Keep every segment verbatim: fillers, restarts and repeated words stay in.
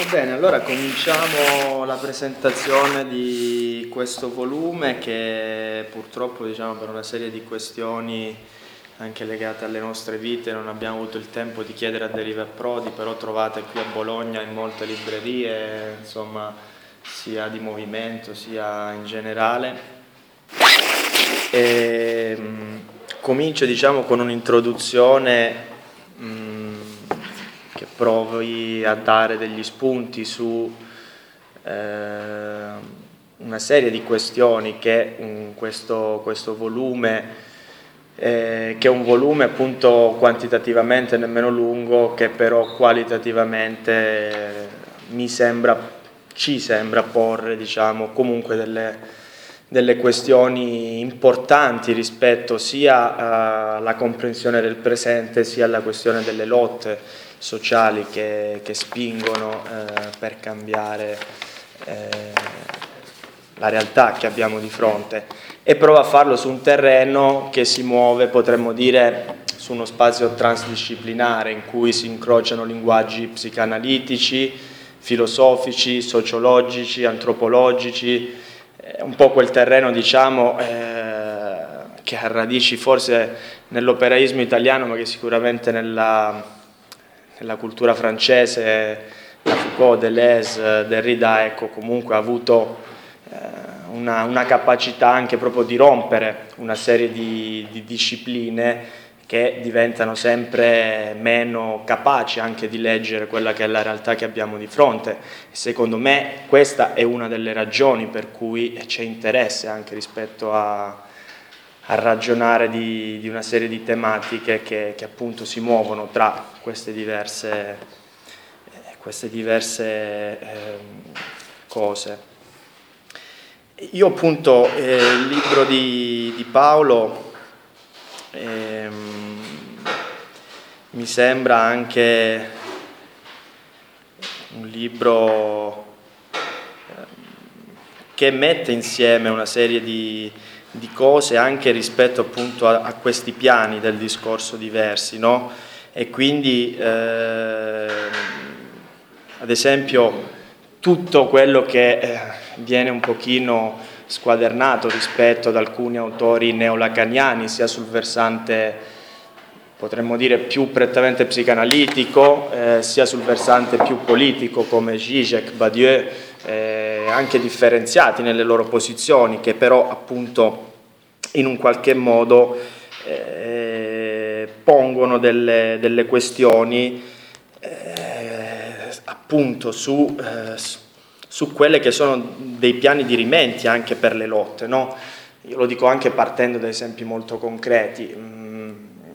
Bene, allora cominciamo la presentazione di questo volume che purtroppo, diciamo, per una serie di questioni anche legate alle nostre vite non abbiamo avuto il tempo di chiedere a Derive e Prodi, però trovate qui a Bologna in molte librerie, insomma, sia di movimento sia in generale. E, mh, comincio, diciamo, con un'introduzione mh, che provi a dare degli spunti su eh, una serie di questioni che in questo, questo volume, eh, che è un volume appunto quantitativamente nemmeno lungo, che però qualitativamente eh, mi sembra, ci sembra porre, diciamo, comunque delle, delle questioni importanti rispetto sia alla comprensione del presente sia alla questione delle lotte sociali che, che spingono eh, per cambiare eh, la realtà che abbiamo di fronte, e prova a farlo su un terreno che si muove, potremmo dire, su uno spazio transdisciplinare in cui si incrociano linguaggi psicanalitici, filosofici, sociologici, antropologici, eh, un po' quel terreno, diciamo, eh, che ha radici forse nell'operaismo italiano, ma che sicuramente nella nella cultura francese, la Foucault, Deleuze, Derrida, ecco, comunque ha avuto eh, una, una capacità anche proprio di rompere una serie di, di discipline che diventano sempre meno capaci anche di leggere quella che è la realtà che abbiamo di fronte. E secondo me questa è una delle ragioni per cui c'è interesse anche rispetto a a ragionare di, di una serie di tematiche che, che appunto si muovono tra queste diverse, eh, queste diverse eh, cose. Io appunto eh, il libro di, di Paolo ehm, mi sembra anche un libro eh, che mette insieme una serie di di cose anche rispetto appunto a, a questi piani del discorso diversi, no? E quindi eh, ad esempio tutto quello che eh, viene un pochino squadernato rispetto ad alcuni autori neolacaniani, sia sul versante potremmo dire più prettamente psicanalitico, eh, sia sul versante più politico come Zizek, Badiou, eh, anche differenziati nelle loro posizioni, che però appunto in un qualche modo eh, pongono delle, delle questioni eh, appunto su, eh, su quelle che sono dei piani dirimenti anche per le lotte, no? Io lo dico anche partendo da esempi molto concreti. Mm,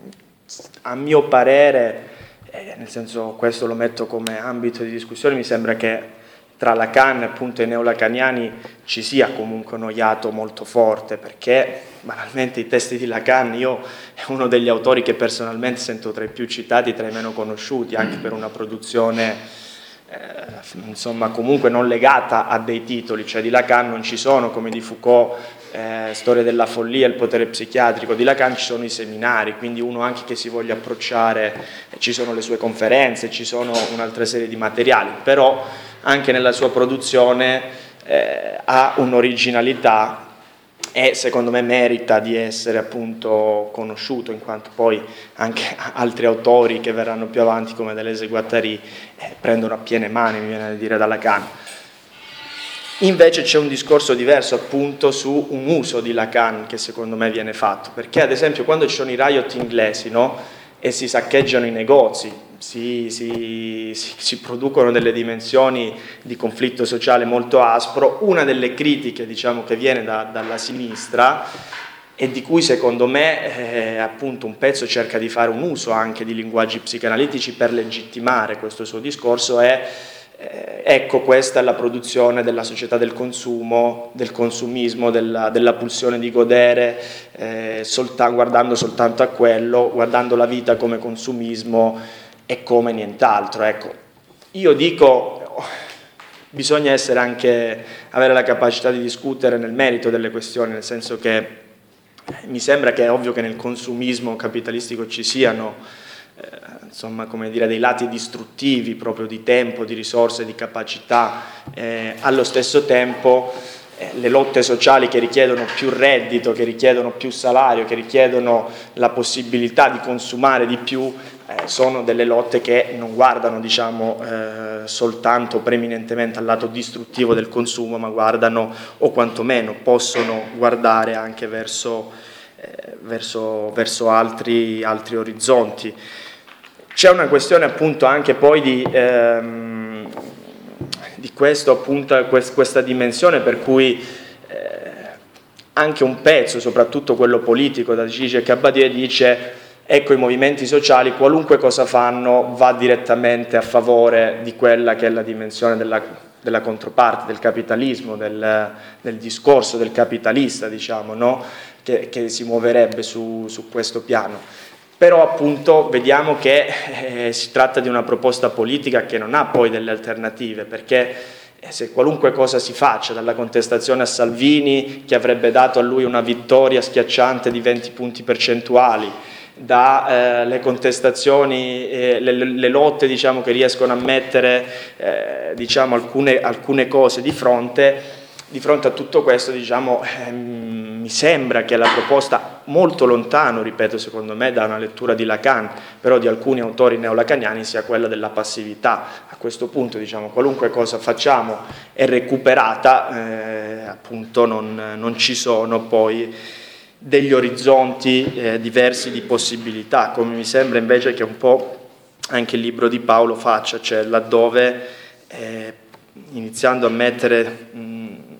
a mio parere, eh, nel senso questo lo metto come ambito di discussione, mi sembra che tra Lacan e appunto i neolacaniani ci sia comunque un iato molto forte, perché banalmente i testi di Lacan, io è uno degli autori che personalmente sento tra i più citati, tra i meno conosciuti, anche per una produzione eh, insomma comunque non legata a dei titoli, cioè di Lacan non ci sono come di Foucault eh, Storia della follia, il potere psichiatrico, di Lacan ci sono i seminari, quindi uno anche che si voglia approcciare, eh, ci sono le sue conferenze, ci sono un'altra serie di materiali, però anche nella sua produzione eh, ha un'originalità e secondo me merita di essere appunto conosciuto, in quanto poi anche altri autori che verranno più avanti come Deleuze e Guattari eh, prendono a piene mani, mi viene da dire, da Lacan. Invece c'è un discorso diverso appunto su un uso di Lacan che secondo me viene fatto, perché ad esempio quando ci sono i riot inglesi, no, e si saccheggiano i negozi, Si, si, si, si producono delle dimensioni di conflitto sociale molto aspro, una delle critiche, diciamo, che viene da, dalla sinistra e di cui secondo me eh, appunto un pezzo cerca di fare un uso anche di linguaggi psicanalitici per legittimare questo suo discorso è eh, ecco, questa è la produzione della società del consumo, del consumismo, della, della pulsione di godere, eh, solta, guardando soltanto a quello, guardando la vita come consumismo e come nient'altro. Ecco, io dico, bisogna essere anche, avere la capacità di discutere nel merito delle questioni, nel senso che mi sembra che è ovvio che nel consumismo capitalistico ci siano eh, insomma, come dire, dei lati distruttivi proprio di tempo, di risorse, di capacità, eh, allo stesso tempo eh, le lotte sociali che richiedono più reddito, che richiedono più salario, che richiedono la possibilità di consumare di più, eh, sono delle lotte che non guardano, diciamo, eh, soltanto preminentemente al lato distruttivo del consumo, ma guardano, o quantomeno possono guardare anche verso, eh, verso, verso altri, altri orizzonti. C'è una questione appunto anche poi di, ehm, di questo, appunto, questa dimensione per cui eh, anche un pezzo, soprattutto quello politico, da Zizek e Abadie, dice: ecco, i movimenti sociali, qualunque cosa fanno, va direttamente a favore di quella che è la dimensione della, della controparte, del capitalismo, del, del discorso del capitalista, diciamo, no? che, che si muoverebbe su, su questo piano. Però appunto vediamo che eh, si tratta di una proposta politica che non ha poi delle alternative, perché eh, se qualunque cosa si faccia, dalla contestazione a Salvini, che avrebbe dato a lui una vittoria schiacciante di venti punti percentuali, dalle eh, contestazioni, eh, le, le lotte, diciamo, che riescono a mettere eh, diciamo, alcune, alcune cose di fronte, di fronte a tutto questo, diciamo, ehm, mi sembra che la proposta, molto lontano, ripeto, secondo me, da una lettura di Lacan, però di alcuni autori neolacaniani, sia quella della passività. A questo punto, diciamo, qualunque cosa facciamo è recuperata, eh, appunto non, non ci sono poi degli orizzonti eh, diversi di possibilità, come mi sembra invece che un po' anche il libro di Paolo faccia, cioè laddove eh, iniziando a mettere mh,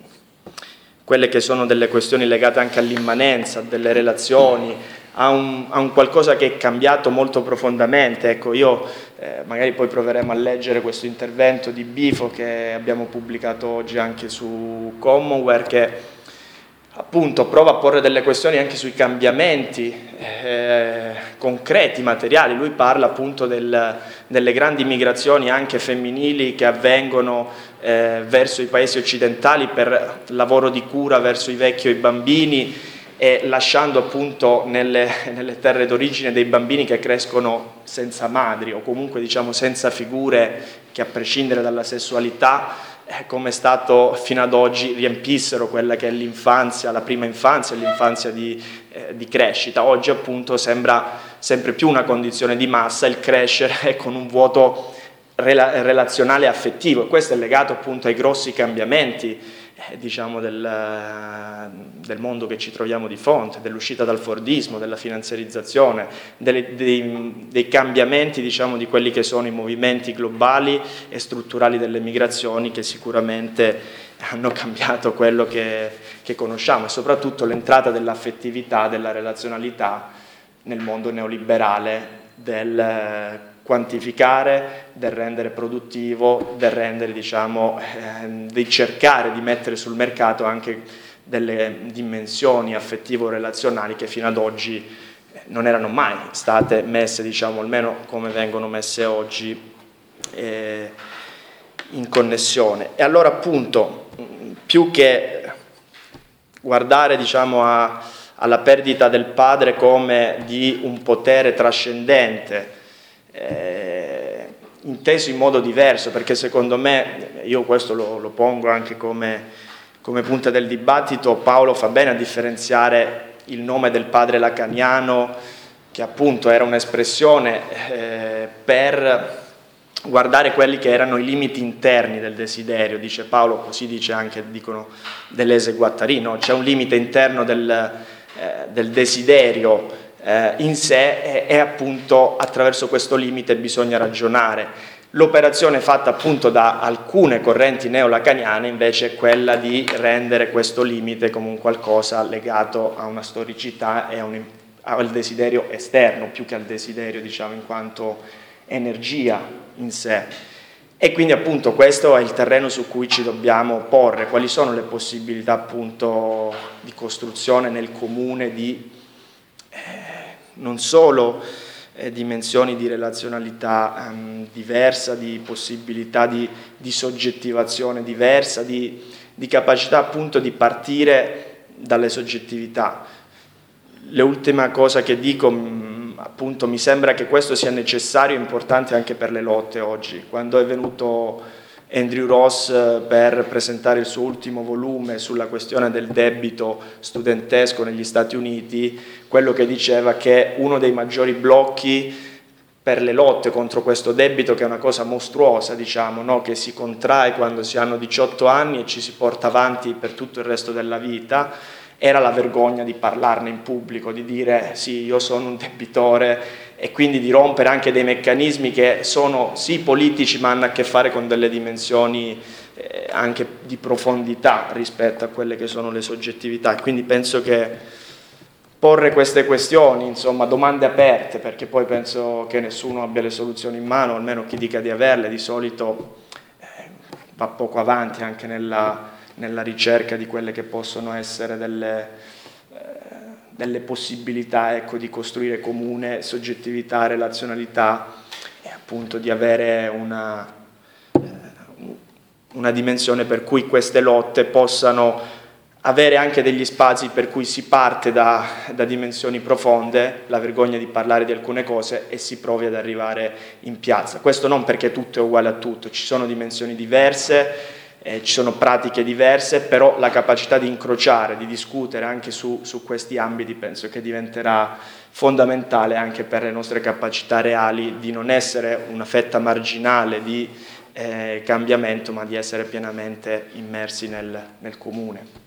quelle che sono delle questioni legate anche all'immanenza, delle relazioni, a un, a un qualcosa che è cambiato molto profondamente. Ecco, io eh, magari poi proveremo a leggere questo intervento di Bifo che abbiamo pubblicato oggi anche su Commonwealth, che appunto prova a porre delle questioni anche sui cambiamenti eh, concreti, materiali. Lui parla appunto del, delle grandi migrazioni anche femminili che avvengono eh, verso i paesi occidentali per lavoro di cura verso i vecchi o i bambini, e lasciando appunto nelle, nelle terre d'origine dei bambini che crescono senza madri, o comunque, diciamo, senza figure che, a prescindere dalla sessualità, come è stato fino ad oggi, riempissero quella che è l'infanzia, la prima infanzia, l'infanzia di, eh, di crescita. Oggi appunto sembra sempre più una condizione di massa il crescere con un vuoto rela- relazionale e affettivo, e questo è legato appunto ai grossi cambiamenti eh, diciamo del, del mondo che ci troviamo di fronte, dell'uscita dal fordismo, della finanziarizzazione, delle, dei, dei cambiamenti, diciamo, di quelli che sono i movimenti globali e strutturali delle migrazioni, che sicuramente hanno cambiato quello che, che conosciamo, e soprattutto l'entrata dell'affettività, della relazionalità nel mondo neoliberale, del quantificare, del rendere produttivo, del rendere, diciamo, eh, di cercare di mettere sul mercato anche delle dimensioni affettivo-relazionali che fino ad oggi non erano mai state messe, diciamo, almeno come vengono messe oggi, eh, in connessione. E allora appunto, più che guardare, diciamo, a, alla perdita del padre come di un potere trascendente, Eh, inteso in modo diverso, perché secondo me, io questo lo, lo pongo anche come, come punta del dibattito, Paolo fa bene a differenziare il nome del padre lacaniano, che appunto era un'espressione eh, per guardare quelli che erano i limiti interni del desiderio, dice Paolo, così dice anche, dicono Deleuze e Guattari, no? C'è un limite interno del, eh, del desiderio Eh, in sé, e, e appunto attraverso questo limite bisogna ragionare. L'operazione fatta appunto da alcune correnti neolacaniane invece è quella di rendere questo limite come un qualcosa legato a una storicità e a un, al desiderio esterno, più che al desiderio, diciamo, in quanto energia in sé. E quindi appunto questo è il terreno su cui ci dobbiamo porre, quali sono le possibilità appunto di costruzione nel comune di non solo eh, dimensioni di relazionalità ehm, diversa, di possibilità di, di soggettivazione diversa, di, di capacità appunto di partire dalle soggettività. L'ultima cosa che dico mh, appunto mi sembra che questo sia necessario e importante anche per le lotte oggi. Quando è venuto Andrew Ross per presentare il suo ultimo volume sulla questione del debito studentesco negli Stati Uniti, quello che diceva che uno dei maggiori blocchi per le lotte contro questo debito, che è una cosa mostruosa, diciamo, no? Che si contrae quando si hanno diciotto anni e ci si porta avanti per tutto il resto della vita, era la vergogna di parlarne in pubblico, di dire sì, io sono un debitore, e quindi di rompere anche dei meccanismi che sono sì politici ma hanno a che fare con delle dimensioni eh, anche di profondità rispetto a quelle che sono le soggettività. Quindi penso che porre queste questioni, insomma, domande aperte, perché poi penso che nessuno abbia le soluzioni in mano, almeno chi dica di averle, di solito eh, va poco avanti anche nella, nella ricerca di quelle che possono essere delle, eh, delle possibilità, ecco, di costruire comune soggettività, relazionalità e appunto di avere una, eh, una dimensione per cui queste lotte possano avere anche degli spazi per cui si parte da, da dimensioni profonde, la vergogna di parlare di alcune cose, e si provi ad arrivare in piazza. Questo non perché tutto è uguale a tutto, ci sono dimensioni diverse, eh, ci sono pratiche diverse, però la capacità di incrociare, di discutere anche su, su questi ambiti penso che diventerà fondamentale anche per le nostre capacità reali di non essere una fetta marginale di eh, cambiamento, ma di essere pienamente immersi nel, nel comune.